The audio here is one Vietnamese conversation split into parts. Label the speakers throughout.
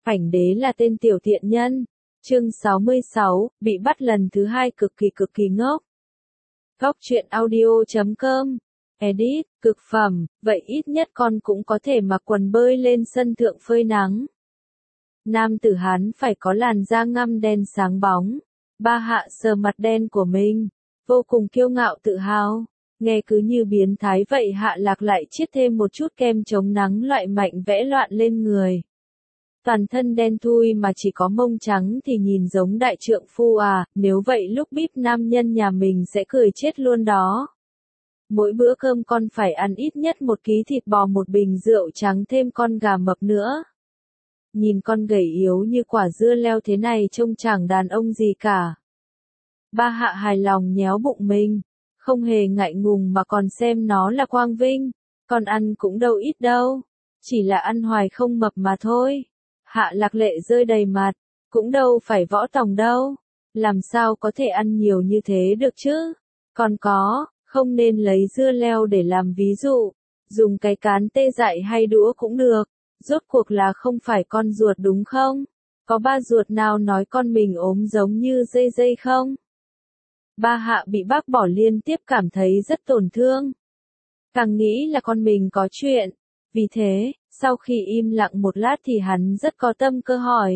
Speaker 1: Ảnh đế là tên tiểu thiện nhân. Chương 66, bị bắt lần thứ 2 cực kỳ ngốc. Góc truyện audio.com. Edit, cực phẩm, vậy ít nhất con cũng có thể mặc quần bơi lên sân thượng phơi nắng. Nam tử Hán phải có làn da ngăm đen sáng bóng. Ba Hạ sờ mặt đen của mình, vô cùng kiêu ngạo tự hào. Nghe cứ như biến thái vậy. Hạ Lạc lại chiết thêm một chút kem chống nắng loại mạnh vẽ loạn lên người. Toàn thân đen thui mà chỉ có mông trắng thì nhìn giống đại trượng phu à, nếu vậy lúc bíp nam nhân nhà mình sẽ cười chết luôn đó. Mỗi bữa cơm con phải ăn ít nhất 1 ký thịt bò, 1 bình rượu trắng, thêm con gà mập nữa. Nhìn con gầy yếu như quả dưa leo thế này trông chẳng đàn ông gì cả. Ba Hạ hài lòng nhéo bụng mình, không hề ngại ngùng mà còn xem nó là quang vinh. Con ăn cũng đâu ít đâu, chỉ là ăn hoài không mập mà thôi. Hạ Lạc lệ rơi đầy mặt, cũng đâu phải võ tòng đâu, làm sao có thể ăn nhiều như thế được chứ? Còn không nên lấy dưa leo để làm ví dụ, dùng cái cán tê dại hay đũa cũng được, rốt cuộc là không phải con ruột đúng không? Có ba ruột nào nói con mình ốm giống như dây không? Ba Hạ bị bác bỏ liên tiếp cảm thấy rất tổn thương. Càng nghĩ là con mình có chuyện, vì thế, sau khi im lặng một lát thì hắn rất có tâm cơ hỏi.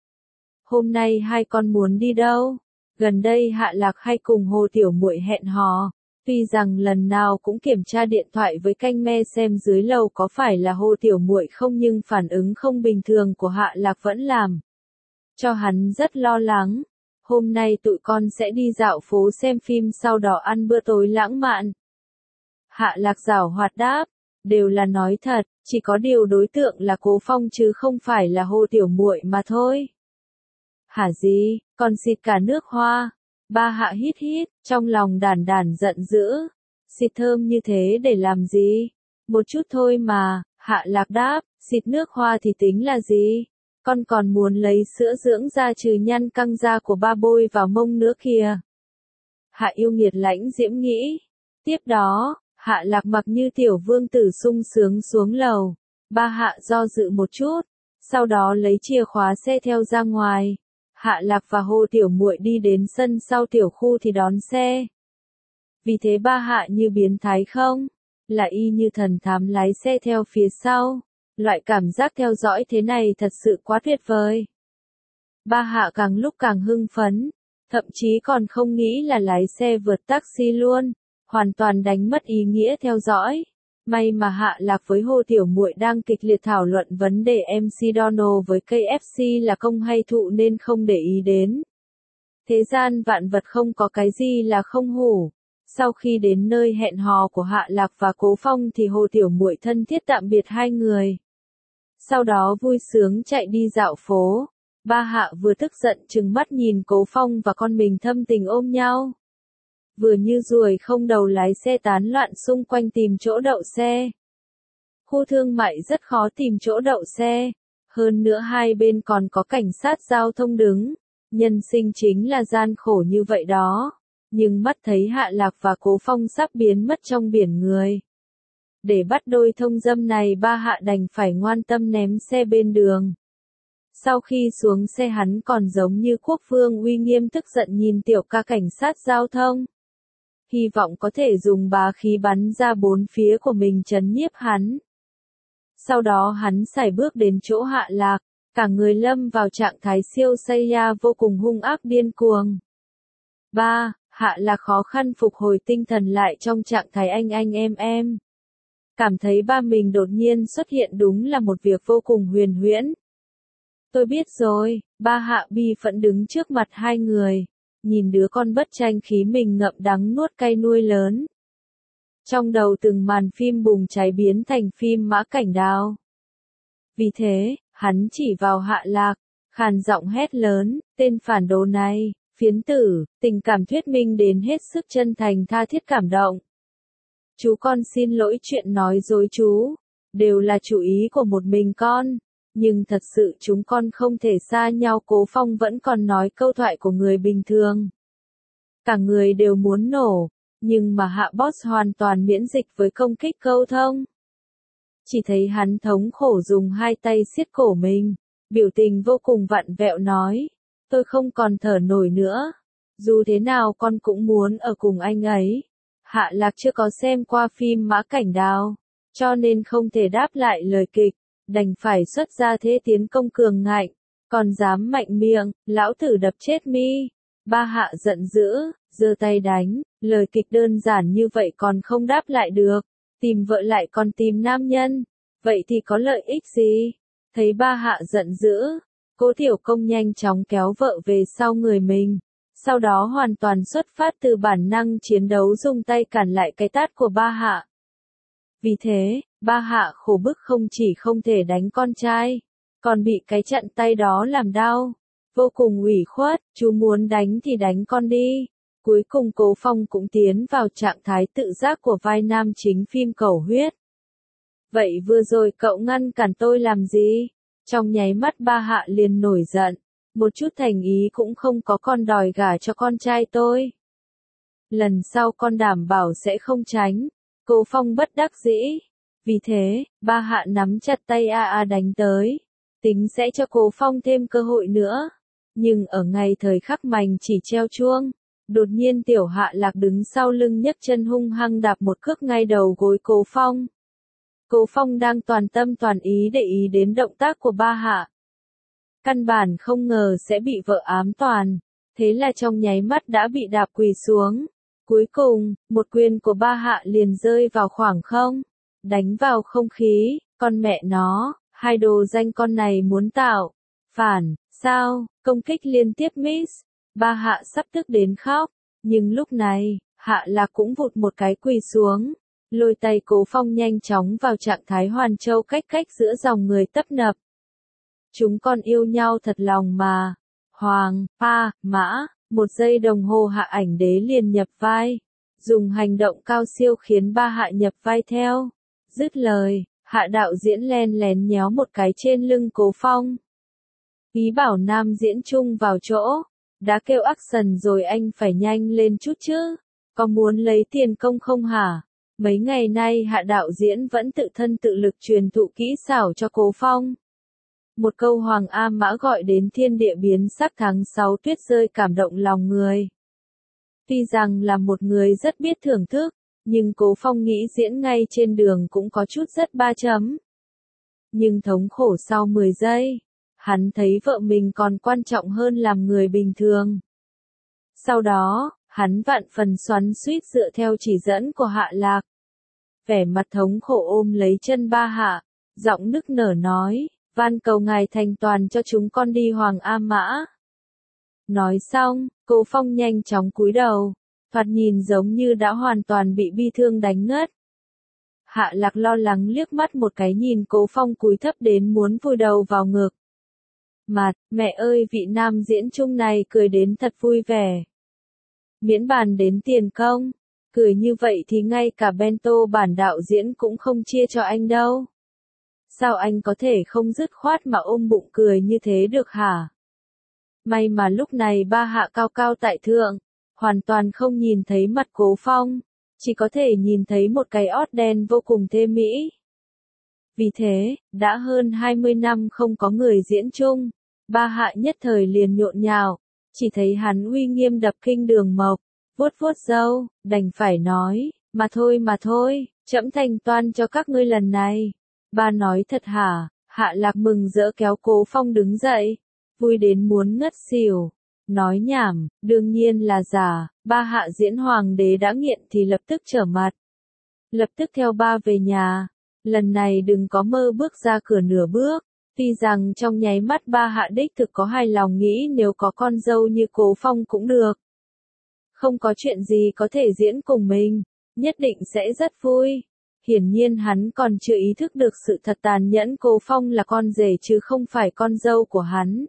Speaker 1: Hôm nay hai con muốn đi đâu? Gần đây Hạ Lạc hay cùng Hồ Tiểu Muội hẹn hò, tuy rằng lần nào cũng kiểm tra điện thoại với canh me xem dưới lầu có phải là Hồ Tiểu Muội không, nhưng phản ứng không bình thường của Hạ Lạc vẫn làm cho hắn rất lo lắng. Hôm nay tụi con sẽ đi dạo phố xem phim, sau đó ăn bữa tối lãng mạn. Hạ Lạc giảo hoạt đáp, đều là nói thật, chỉ có điều đối tượng là Cố Phong chứ không phải là Hồ Tiểu Muội mà thôi. Hả gì, còn xịt cả nước hoa. Ba Hạ hít, trong lòng đản giận dữ. Xịt thơm như thế để làm gì? Một chút thôi mà. Hạ Lạc đáp, xịt nước hoa thì tính là gì? Con còn muốn lấy sữa dưỡng da trừ nhăn căng da của ba bôi vào mông nữa kìa. Hạ Yêu Nghiệt lãnh diễm nghĩ. Tiếp đó, Hạ Lạc mặc như tiểu vương tử sung sướng xuống lầu. Ba Hạ do dự một chút, sau đó lấy chìa khóa xe theo ra ngoài. Hạ Lạc và Hồ Tiểu Muội đi đến sân sau tiểu khu thì đón xe. Vì thế ba Hạ như biến thái không? Là y như thần thám lái xe theo phía sau. Loại cảm giác theo dõi thế này thật sự quá tuyệt vời. Ba Hạ càng lúc càng hưng phấn, thậm chí còn không nghĩ là lái xe vượt taxi luôn, hoàn toàn đánh mất ý nghĩa theo dõi. May mà Hạ Lạc với Hồ Tiểu Muội đang kịch liệt thảo luận vấn đề MC Donald với KFC là công hay thụ nên không để ý đến. Thế gian vạn vật không có cái gì là không hủ. Sau khi đến nơi hẹn hò của Hạ Lạc và Cố Phong thì Hồ Tiểu Muội thân thiết tạm biệt hai người. Sau đó vui sướng chạy đi dạo phố. Ba Hạ vừa tức giận trừng mắt nhìn Cố Phong và con mình thâm tình ôm nhau. Vừa như ruồi không đầu lái xe tán loạn xung quanh tìm chỗ đậu xe. Khu thương mại rất khó tìm chỗ đậu xe. Hơn nữa hai bên còn có cảnh sát giao thông đứng. Nhân sinh chính là gian khổ như vậy đó. Nhưng mắt thấy Hạ Lạc và Cố Phong sắp biến mất trong biển người. Để bắt đôi thông dâm này, ba Hạ đành phải ngoan tâm ném xe bên đường. Sau khi xuống xe hắn còn giống như quốc vương uy nghiêm tức giận nhìn tiểu ca cảnh sát giao thông. Hy vọng có thể dùng bá khí bắn ra bốn phía của mình trấn nhiếp hắn. Sau đó hắn sải bước đến chỗ Hạ Lạc, cả người lâm vào trạng thái siêu Saiya vô cùng hung ác điên cuồng. Hạ Lạc khó khăn phục hồi tinh thần lại trong trạng thái anh em. Cảm thấy ba mình đột nhiên xuất hiện đúng là một việc vô cùng huyền huyễn. Tôi biết rồi, ba Hạ bi phẫn đứng trước mặt hai người. Nhìn đứa con bất tranh khí mình ngậm đắng nuốt cay nuôi lớn. Trong đầu từng màn phim bùng cháy biến thành phim Mã Cảnh Đao. Vì thế, hắn chỉ vào Hạ Lạc, khàn giọng hét lớn, tên phản đồ này, phiến tử, tình cảm thuyết minh đến hết sức chân thành tha thiết cảm động. Chú con xin lỗi, chuyện nói dối chú, đều là chủ ý của một mình con. Nhưng thật sự chúng con không thể xa nhau. Cố Phong vẫn còn nói câu thoại của người bình thường. Cả người đều muốn nổ, nhưng mà Hạ Boss hoàn toàn miễn dịch với công kích câu thông. Chỉ thấy hắn thống khổ dùng hai tay siết cổ mình, biểu tình vô cùng vặn vẹo nói, tôi không còn thở nổi nữa. Dù thế nào con cũng muốn ở cùng anh ấy. Hạ Lạc chưa có xem qua phim Mã Cảnh Đào, cho nên không thể đáp lại lời kịch, đành phải xuất ra thế tiến công cường ngạnh, còn dám mạnh miệng, lão tử đập chết mi. Ba Hạ giận dữ, giơ tay đánh, lời kịch đơn giản như vậy còn không đáp lại được, tìm vợ lại còn tìm nam nhân, vậy thì có lợi ích gì? Thấy ba Hạ giận dữ, Cố Tiểu Công nhanh chóng kéo vợ về sau người mình, sau đó hoàn toàn xuất phát từ bản năng chiến đấu dùng tay cản lại cái tát của ba Hạ. Vì thế, ba Hạ khổ bức không chỉ không thể đánh con trai, còn bị cái trận tay đó làm đau. Vô cùng ủy khuất, chú muốn đánh thì đánh con đi. Cuối cùng Cố Phong cũng tiến vào trạng thái tự giác của vai nam chính phim cầu huyết. Vậy vừa rồi cậu ngăn cản tôi làm gì? Trong nháy mắt ba Hạ liền nổi giận, một chút thành ý cũng không có, con đòi gả cho con trai tôi. Lần sau con đảm bảo sẽ không tránh. Cố Phong bất đắc dĩ. Vì thế, ba Hạ nắm chặt tay đánh tới. Tính sẽ cho Cố Phong thêm cơ hội nữa. Nhưng ở ngày thời khắc mành chỉ treo chuông, đột nhiên Tiểu Hạ Lạc đứng sau lưng nhấc chân hung hăng đạp một cước ngay đầu gối Cố Phong. Cố Phong đang toàn tâm toàn ý để ý đến động tác của ba Hạ. Căn bản không ngờ sẽ bị vợ ám toàn, thế là trong nháy mắt đã bị đạp quỳ xuống. Cuối cùng, một quyền của ba Hạ liền rơi vào khoảng không, đánh vào không khí, con mẹ nó, hai đồ danh con này muốn tạo phản, sao, công kích liên tiếp miss, ba Hạ sắp tức đến khóc, nhưng lúc này, Hạ Lạc cũng vụt một cái quỳ xuống, lôi tay Cố Phong nhanh chóng vào trạng thái hoàn châu cách cách giữa dòng người tấp nập. Chúng con yêu nhau thật lòng mà. Hoàng, Pa, Mã, một giây đồng hồ Hạ Ảnh Đế liền nhập vai. Dùng hành động cao siêu khiến ba Hạ nhập vai theo. Dứt lời, Hạ đạo diễn len lén nhéo một cái trên lưng Cố Phong. Ý bảo nam diễn chung vào chỗ. Đã kêu action rồi anh phải nhanh lên chút chứ. Có muốn lấy tiền công không hả? Mấy ngày nay Hạ đạo diễn vẫn tự thân tự lực truyền thụ kỹ xảo cho Cố Phong. Một câu Hoàng A Mã gọi đến thiên địa biến sắc tháng 6 tuyết rơi cảm động lòng người. Tuy rằng là một người rất biết thưởng thức, nhưng Cố Phong nghĩ diễn ngay trên đường cũng có chút rất ba chấm. Nhưng thống khổ sau 10 giây, hắn thấy vợ mình còn quan trọng hơn làm người bình thường. Sau đó, hắn vạn phần xoắn xuýt dựa theo chỉ dẫn của Hạ Lạc. Vẻ mặt thống khổ ôm lấy chân ba Hạ, giọng nức nở nói, van cầu ngài thành toàn cho chúng con đi Hoàng A Mã. Nói xong, Cố Phong nhanh chóng cúi đầu, thoạt nhìn giống như đã hoàn toàn bị bi thương đánh ngất. Hạ Lạc lo lắng liếc mắt một cái nhìn Cố Phong cúi thấp đến muốn vùi đầu vào ngực. Mặt, mẹ ơi, vị nam diễn chung này cười đến thật vui vẻ. Miễn bàn đến tiền công, cười như vậy thì ngay cả bento bản đạo diễn cũng không chia cho anh đâu. Sao anh có thể không dứt khoát mà ôm bụng cười như thế được hả? May mà lúc này ba Hạ cao cao tại thượng, hoàn toàn không nhìn thấy mặt Cố Phong, chỉ có thể nhìn thấy một cái ót đen vô cùng thê mỹ. Vì thế, đã hơn 20 năm không có người diễn chung, ba Hạ nhất thời liền nhộn nhạo, chỉ thấy hắn uy nghiêm đập kinh Đường Mộc, vuốt vuốt râu, đành phải nói, mà thôi, trẫm thành toan cho các ngươi lần này. Ba nói thật hả? Hạ Lạc mừng rỡ kéo Cố Phong đứng dậy, vui đến muốn ngất xỉu. Nói nhảm, đương nhiên là giả, ba Hạ diễn hoàng đế đã nghiện thì lập tức trở mặt. Lập tức theo ba về nhà, lần này đừng có mơ bước ra cửa nửa bước. Tuy rằng trong nháy mắt ba Hạ đích thực có hài lòng nghĩ nếu có con dâu như Cố Phong cũng được. Không có chuyện gì có thể diễn cùng mình, nhất định sẽ rất vui. Hiển nhiên hắn còn chưa ý thức được sự thật tàn nhẫn Cố Phong là con rể chứ không phải con dâu của hắn.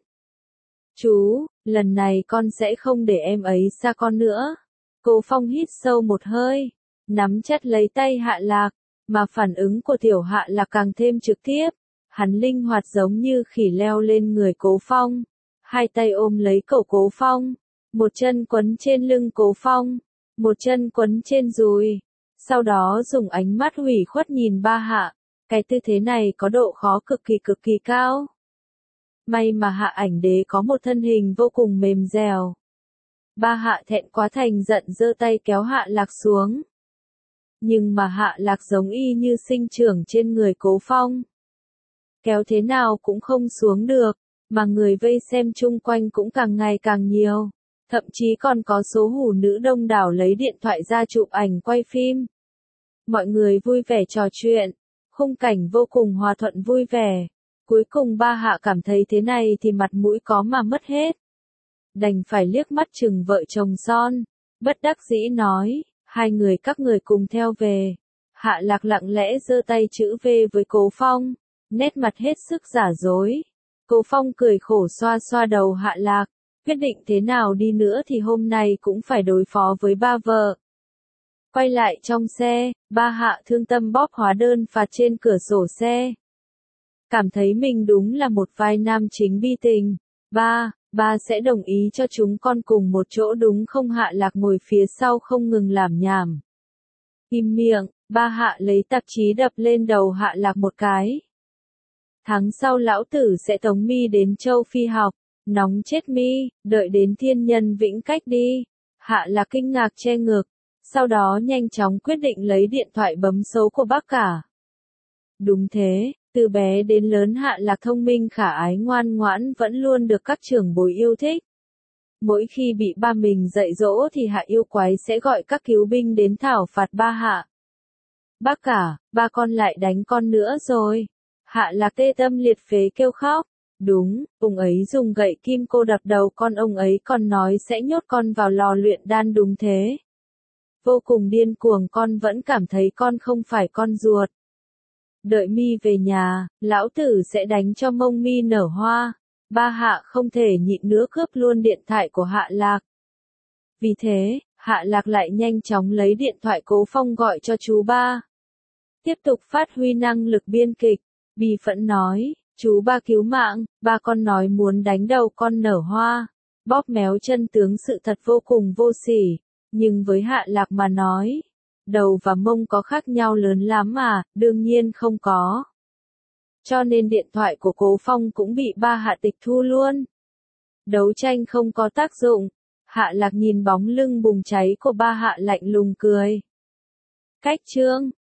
Speaker 1: Chú, lần này con sẽ không để em ấy xa con nữa. Cố Phong hít sâu một hơi, nắm chặt lấy tay Hạ Lạc, mà phản ứng của Tiểu Hạ Lạc càng thêm trực tiếp. Hắn linh hoạt giống như khỉ leo lên người Cố Phong, hai tay ôm lấy cổ Cố Phong, một chân quấn trên lưng Cố Phong, một chân quấn trên đùi. Sau đó dùng ánh mắt hủy khuất nhìn ba Hạ, cái tư thế này có độ khó cực kỳ cao. may mà Hạ Ảnh Đế có một thân hình vô cùng mềm dẻo. Ba Hạ thẹn quá thành giận giơ tay kéo Hạ Lạc xuống. Nhưng mà Hạ Lạc giống y như sinh trưởng trên người Cố Phong. Kéo thế nào cũng không xuống được, mà người vây xem chung quanh cũng càng ngày càng nhiều. Thậm chí còn có số hủ nữ đông đảo lấy điện thoại ra chụp ảnh quay phim. Mọi người vui vẻ trò chuyện, khung cảnh vô cùng hòa thuận vui vẻ. Cuối cùng Ba Hạ cảm thấy thế này thì mặt mũi có mà mất hết. Đành phải liếc mắt chừng vợ chồng son, bất đắc dĩ nói, hai người các người cùng theo về. Hạ Lạc lặng lẽ giơ tay chữ V với Cố Phong, nét mặt hết sức giả dối. Cố Phong cười khổ xoa xoa đầu Hạ Lạc, quyết định thế nào đi nữa thì hôm nay cũng phải đối phó với ba vợ. Quay lại trong xe, Ba Hạ thương tâm bóp hóa đơn phạt trên cửa sổ xe. Cảm thấy mình đúng là một vai nam chính bi tình. Ba sẽ đồng ý cho chúng con cùng một chỗ đúng không? Hạ Lạc ngồi phía sau không ngừng làm nhảm. Im miệng, Ba Hạ lấy tạp chí đập lên đầu Hạ Lạc một cái. Tháng sau lão tử sẽ tống mi đến châu Phi học, nóng chết mi, đợi đến thiên nhân vĩnh cách đi. Hạ Lạc kinh ngạc che ngực, sau đó nhanh chóng quyết định lấy điện thoại bấm số của bác cả. Đúng thế, từ bé đến lớn Hạ Lạc thông minh khả ái ngoan ngoãn vẫn luôn được các trưởng bối yêu thích. Mỗi khi bị ba mình dạy dỗ thì Hạ yêu quái sẽ gọi các cứu binh đến thảo phạt Ba Hạ. Bác cả, ba con lại đánh con nữa rồi. Hạ Lạc tê tâm liệt phế kêu khóc. Đúng, ông ấy dùng gậy kim cô đập đầu con, ông ấy còn nói sẽ nhốt con vào lò luyện đan. Đúng thế. Vô cùng điên cuồng, con vẫn cảm thấy con không phải con ruột. Đợi mi về nhà, lão tử sẽ đánh cho mông mi nở hoa. Ba Hạ không thể nhịn nữa cướp luôn điện thoại của Hạ Lạc. Vì thế, Hạ Lạc lại nhanh chóng lấy điện thoại Cố Phong gọi cho chú Ba. Tiếp tục phát huy năng lực biên kịch, bi phẫn nói, chú Ba cứu mạng, ba con nói muốn đánh đầu con nở hoa. Bóp méo chân tướng, sự thật vô cùng vô sỉ, nhưng với Hạ Lạc mà nói, đầu và mông có khác nhau lớn lắm mà, đương nhiên không có. Cho nên điện thoại của Cố Phong cũng bị Ba Hạ tịch thu luôn. Đấu tranh không có tác dụng. Hạ Lạc nhìn bóng lưng bùng cháy của Ba Hạ lạnh lùng cười. Cách chương